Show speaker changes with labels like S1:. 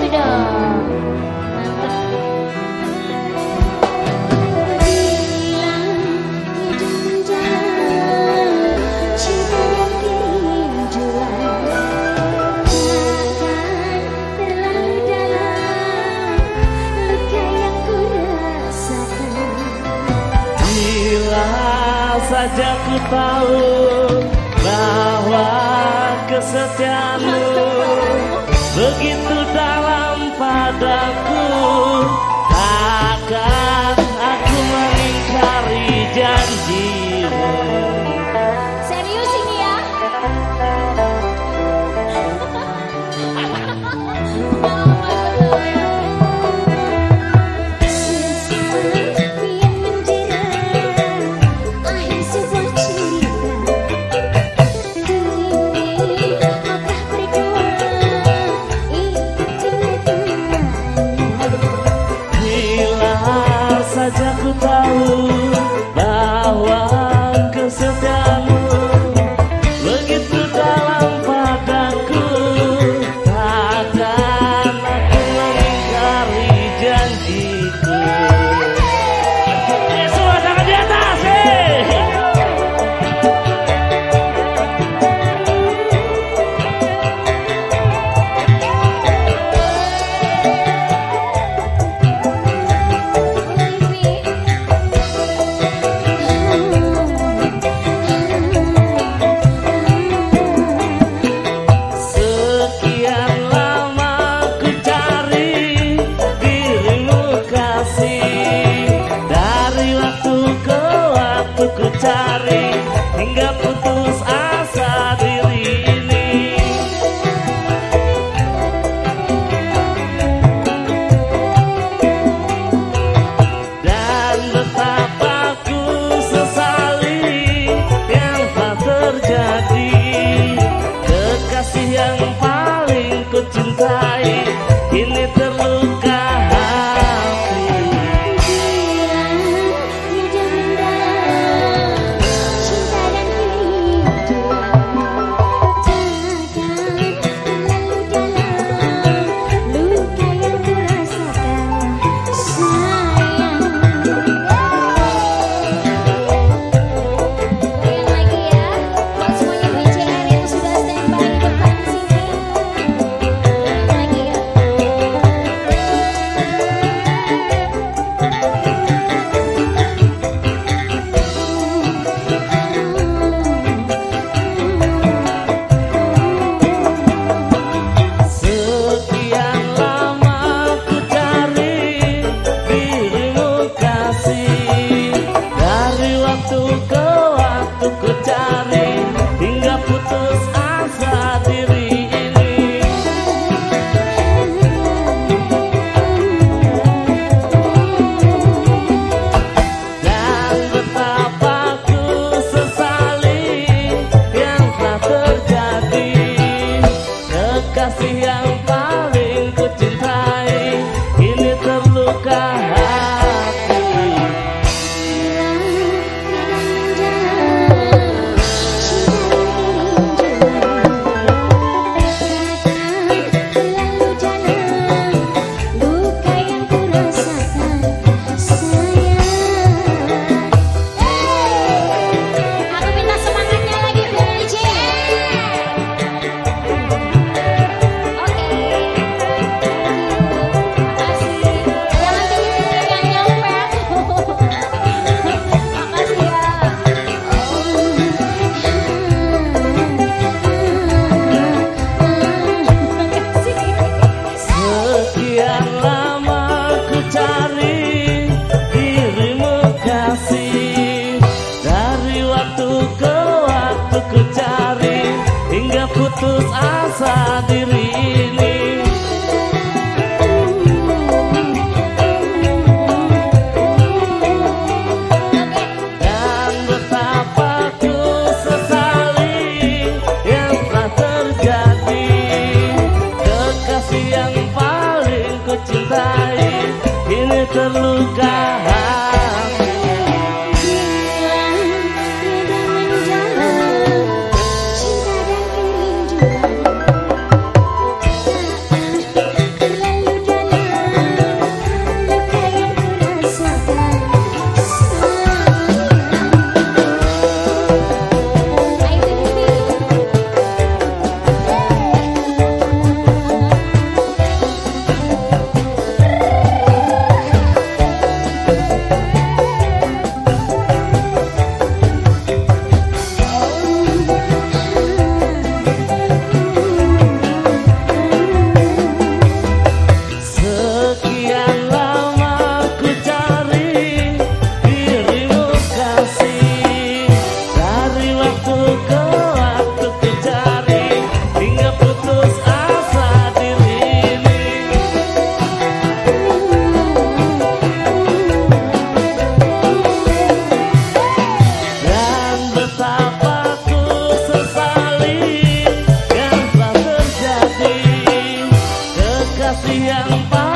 S1: dong.
S2: Saja ku tahu bahwa kesetiaanmu begitu dalam padaku, takkan aku mengingkari janjimu.
S1: Serius ini ya?
S2: Saja ku tahu bahwa kesetiaanmu begitu dalam padaku, takkan aku mengingkari janjiku. Semua tangan di atas, cari hingga putus asa diri ini. Dan betapa ku sesali yang telah terjadi. Kekasih yang paling ku cintai kini terluka hati. Kasih yang paling ku cintai kini terluka hati.
S1: Luka yang ku rasakan sayang. Aku minta semangatnya lagi dari
S2: Sekian lama ku cari dirimu kasih, dari waktu ke waktu ku cari hingga putus asa diri ini. Dan betapa ku sesali yang telah terjadi. Kekasih yang paling ku cintai kini terluka hati.
S1: Cinta dan kerinduan
S2: kekasih yang paling